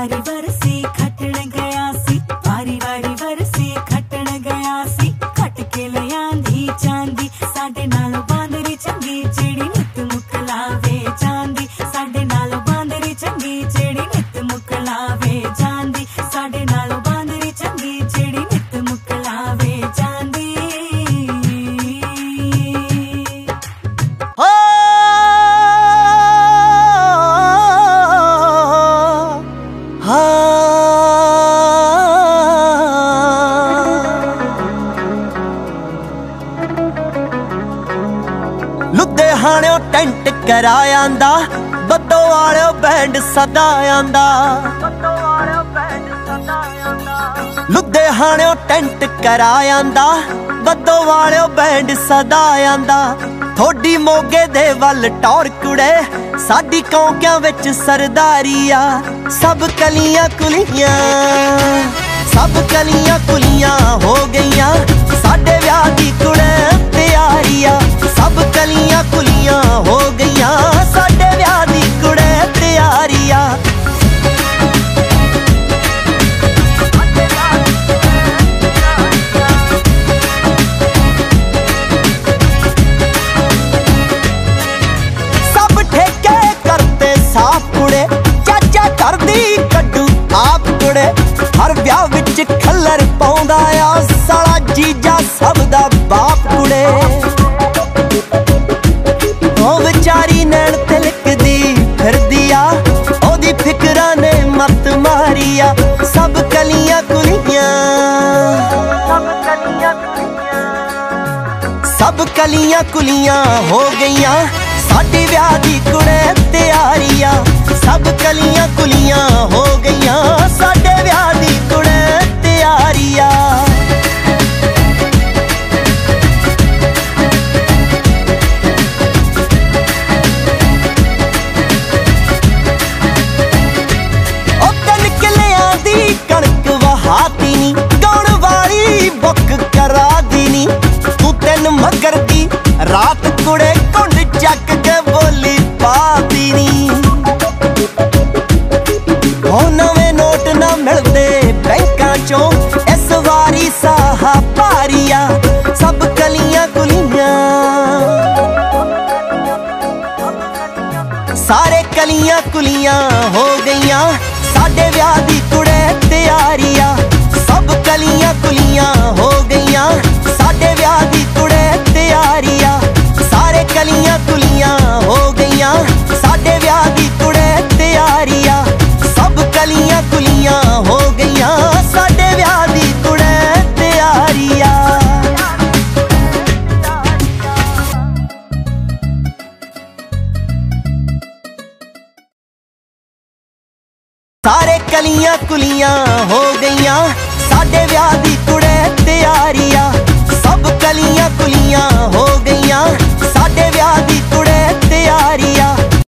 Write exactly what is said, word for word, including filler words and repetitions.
वारी बरसी खटण गया सी, वारी वारी बरसी खटण गया सी। खट के ले आंधी चांदी, साडे नालों बांदरी चंगी जेड़ी नित मुकलावे चांदी। साडे नालों बांदरी चंगी जेड़ी नित मुकलावे चांदी। साडे नालों बांदरी चंगी जेड़ी नित मुकलावे चांदी। लुधियाणों टेंट करायांदा, बद्दो वालों बैंड सदा आंदा। लुधियाणों टेंट करायांदा, बद्दो वालों बैंड सदा आंदा। थोड़ी मोगे दे वल टौर कुड़े, साडी कौंकियां विच सरदारी आ। सब कलियां कुलियां, सब कलियां कुलियां हो गईयां, साडे व्याह दी कुड़े तैयारी आ। सब कलियां कुलियां हो गईयां, साडे व्याह दी कुड़े तैयारी आ। सब ठेके करते साफ कुड़े, चाचा करदी कड्डू आप कुड़े। हर व्याह विच खल्लर पाउंदा आ, साला जीजा सब दा बाप कुड़े। ओ विचारी नैन तिलकदी फिरदी आ, ओदी फिकरां ने मत मारी आ। सब कलियां कुलियां, सब कलियां कुलियां हो गईयां, साडी व्याह दी कुड़े तैयारी आ। सब कलियां कुलियां हो गईयां, साडे व्याह दी कुड़े तैयारी आ। कणक वहाती नी, गाउण वाली बुक करा दी नी। तू तेन मगर दी रात कुड़े कुंड चक के बोली पाती नी। ओ नवे नोट ना मिलदे बैंकां चों, इस वारी साहा भारिया। सब कलियां कुलियां, सारे कलियां कुलियां हो गईयां, साडे व्याह दी कुड़े तैयारी आ। सब कलियां कुलियां हो गईयां, साडे व्याह दी कुड़े तैयारी आ। सारे कलियां कुलियां हो गईयां, साडे व्याह दी कुड़े तैयारी आ। सब कलियां कुलियां हो गईयां, साडे व्याह दी कुड़े तैयारी आ। सारे कलियां कुलियां हो गईयां, साडे व्याह दी कुड़े तैयारी आ। सब कलियां कुलियां हो गईयां,